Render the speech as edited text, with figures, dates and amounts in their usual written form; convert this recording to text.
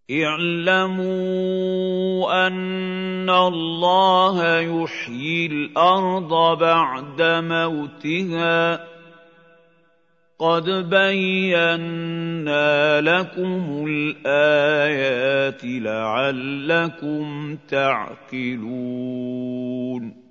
اعْلَمُوا أَنَّ اللَّهَ يُحْيِي الْأَرْضَ بَعْدَ مَوْتِهَا ۚ قَدْ بَيَّنَّا لَكُمُ الْآيَاتِ لَعَلَّكُمْ تَعْقِلُونَ